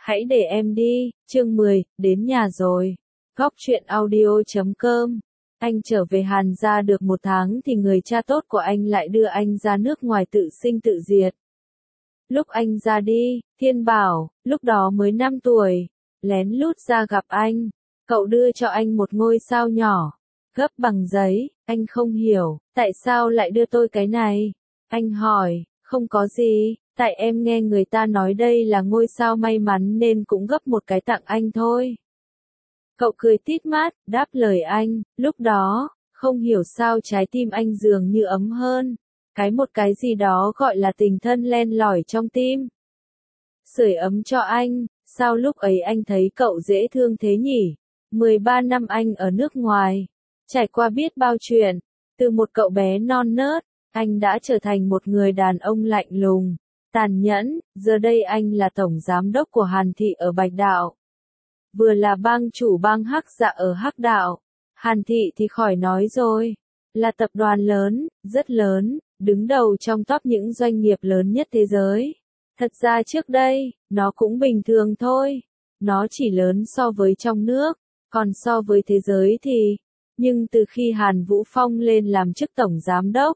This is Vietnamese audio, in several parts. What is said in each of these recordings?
Hãy để em đi, chương 10, đến nhà rồi. Góc truyện audio.com. Anh trở về Hàn gia được 1 tháng thì người cha tốt của anh lại đưa anh ra nước ngoài tự sinh tự diệt. Lúc anh ra đi, Thiên Bảo, lúc đó mới 5 tuổi, lén lút ra gặp anh. Cậu đưa cho anh một ngôi sao nhỏ, gấp bằng giấy. Anh không hiểu, tại sao lại đưa tôi cái này? Anh hỏi, không có gì, tại em nghe người ta nói đây là ngôi sao may mắn nên cũng gấp một cái tặng anh thôi. Cậu cười tít mắt, đáp lời anh, lúc đó, không hiểu sao trái tim anh dường như ấm hơn. Một cái gì đó gọi là tình thân len lỏi trong tim. Sưởi ấm cho anh, sao lúc ấy anh thấy cậu dễ thương thế nhỉ? 13 năm anh ở nước ngoài, trải qua biết bao chuyện, từ một cậu bé non nớt, anh đã trở thành một người đàn ông lạnh lùng, tàn nhẫn, giờ đây anh là tổng giám đốc của Hàn Thị ở Bạch Đạo. Vừa là bang chủ bang Hắc Dạ ở Hắc Đạo, Hàn Thị thì khỏi nói rồi, là tập đoàn lớn, rất lớn, đứng đầu trong top những doanh nghiệp lớn nhất thế giới. Thật ra trước đây, nó cũng bình thường thôi, nó chỉ lớn so với trong nước, còn so với thế giới thì, nhưng từ khi Hàn Vũ Phong lên làm chức tổng giám đốc,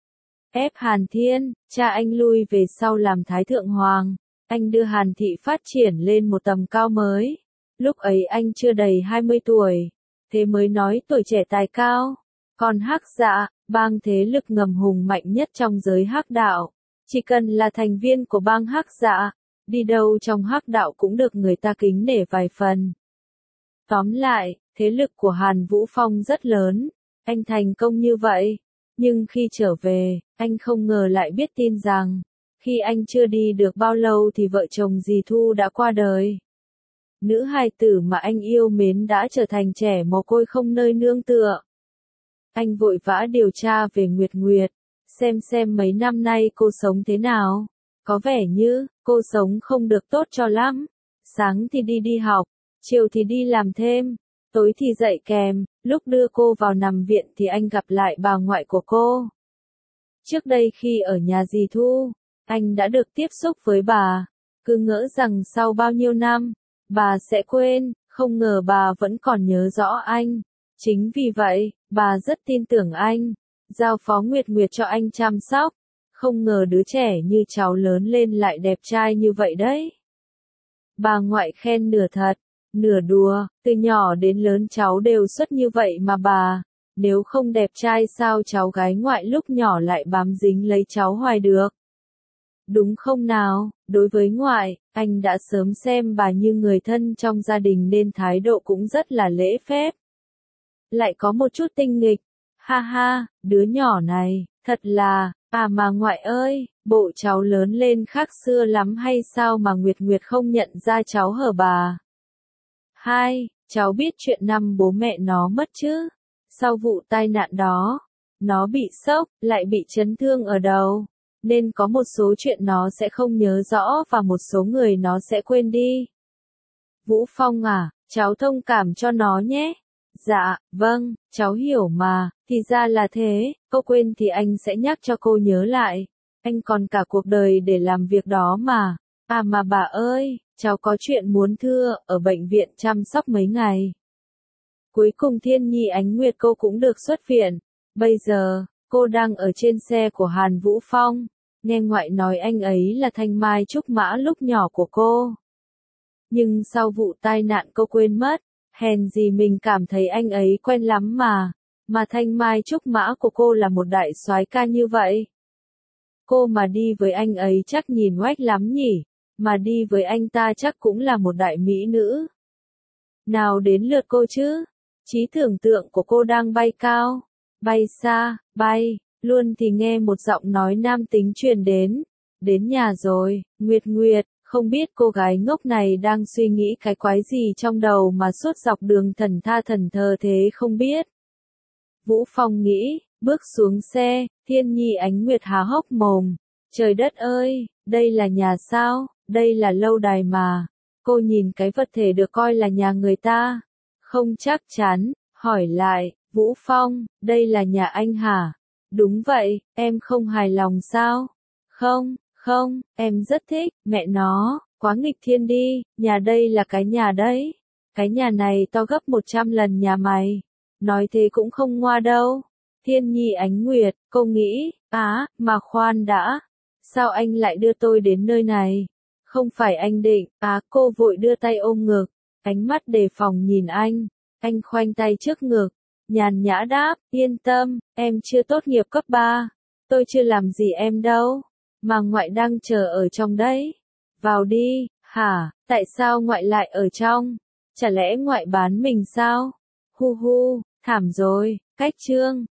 ép Hàn Thiên, cha anh lui về sau làm Thái Thượng Hoàng, anh đưa Hàn Thị phát triển lên một tầm cao mới. Lúc ấy anh chưa đầy 20 tuổi, thế mới nói tuổi trẻ tài cao. Còn Hắc Dạ, bang thế lực ngầm hùng mạnh nhất trong giới Hắc Đạo, chỉ cần là thành viên của bang Hắc Dạ, đi đâu trong Hắc Đạo cũng được người ta kính nể vài phần. Tóm lại, thế lực của Hàn Vũ Phong rất lớn, anh thành công như vậy, nhưng khi trở về, anh không ngờ lại biết tin rằng, khi anh chưa đi được bao lâu thì vợ chồng dì Thu đã qua đời. Nữ hài tử mà anh yêu mến đã trở thành trẻ mồ côi không nơi nương tựa. Anh vội vã điều tra về Nguyệt Nguyệt, xem mấy năm nay cô sống thế nào. Có vẻ như, cô sống không được tốt cho lắm. Sáng thì đi học, chiều thì đi làm thêm, tối thì dạy kèm, lúc đưa cô vào nằm viện thì anh gặp lại bà ngoại của cô. Trước đây khi ở nhà dì Thu, anh đã được tiếp xúc với bà, cứ ngỡ rằng sau bao nhiêu năm, bà sẽ quên, không ngờ bà vẫn còn nhớ rõ anh. Chính vì vậy, bà rất tin tưởng anh, giao phó Nguyệt Nguyệt cho anh chăm sóc. Không ngờ đứa trẻ như cháu lớn lên lại đẹp trai như vậy đấy. Bà ngoại khen nửa thật, nửa đùa, từ nhỏ đến lớn cháu đều xuất như vậy mà bà, nếu không đẹp trai sao cháu gái ngoại lúc nhỏ lại bám dính lấy cháu hoài được. Đúng không nào, đối với ngoại, anh đã sớm xem bà như người thân trong gia đình nên thái độ cũng rất là lễ phép. Lại có một chút tinh nghịch, ha ha, đứa nhỏ này, thật là, mà ngoại ơi, bộ cháu lớn lên khác xưa lắm hay sao mà Nguyệt Nguyệt không nhận ra cháu hả bà? Hai, cháu biết chuyện năm bố mẹ nó mất chứ? Sau vụ tai nạn đó, nó bị sốc, lại bị chấn thương ở đầu, nên có một số chuyện nó sẽ không nhớ rõ và một số người nó sẽ quên đi. Vũ Phong à, cháu thông cảm cho nó nhé. Dạ, vâng, cháu hiểu mà, thì ra là thế, cô quên thì anh sẽ nhắc cho cô nhớ lại. Anh còn cả cuộc đời để làm việc đó mà. Mà bà ơi, cháu có chuyện muốn thưa, ở bệnh viện chăm sóc mấy ngày. Cuối cùng Thiên Nhi Ánh Nguyệt cô cũng được xuất viện. Bây giờ, cô đang ở trên xe của Hàn Vũ Phong. Nghe ngoại nói anh ấy là thanh mai trúc mã lúc nhỏ của cô. Nhưng sau vụ tai nạn cô quên mất. Hèn gì mình cảm thấy anh ấy quen lắm mà. Mà thanh mai trúc mã của cô là một đại soái ca như vậy. Cô mà đi với anh ấy chắc nhìn oách lắm nhỉ. Mà đi với anh ta chắc cũng là một đại mỹ nữ. Nào đến lượt cô chứ. Trí tưởng tượng của cô đang bay cao. Bay xa, bay. Luôn thì nghe một giọng nói nam tính truyền đến. Đến nhà rồi, Nguyệt Nguyệt. Không biết cô gái ngốc này đang suy nghĩ cái quái gì trong đầu mà suốt dọc đường thần tha thần thờ thế không biết. Vũ Phong nghĩ, bước xuống xe, Thiên Nhi Ánh Nguyệt há hốc mồm. Trời đất ơi, đây là nhà sao, đây là lâu đài mà. Cô nhìn cái vật thể được coi là nhà người ta. Không chắc chắn, hỏi lại, Vũ Phong, đây là nhà anh hả? Đúng vậy, em không hài lòng sao? Không, em rất thích, mẹ nó, Quá nghịch thiên đi, nhà đây là cái nhà đấy. Cái nhà này to gấp 100 lần nhà mày. Nói thế cũng không ngoa đâu. Thiên Nhi Ánh Nguyệt, cô nghĩ, mà khoan đã. Sao anh lại đưa tôi đến nơi này? Không phải anh định, cô vội đưa tay ôm ngực. Ánh mắt đề phòng nhìn anh. Anh khoanh tay trước ngực. Nhàn nhã đáp, yên tâm, em chưa tốt nghiệp cấp 3. Tôi chưa làm gì em đâu. Mà ngoại đang chờ ở trong đấy. Vào đi, hả, tại sao ngoại lại ở trong? Chả lẽ ngoại bán mình sao? Hu hu, thảm rồi, cách chương.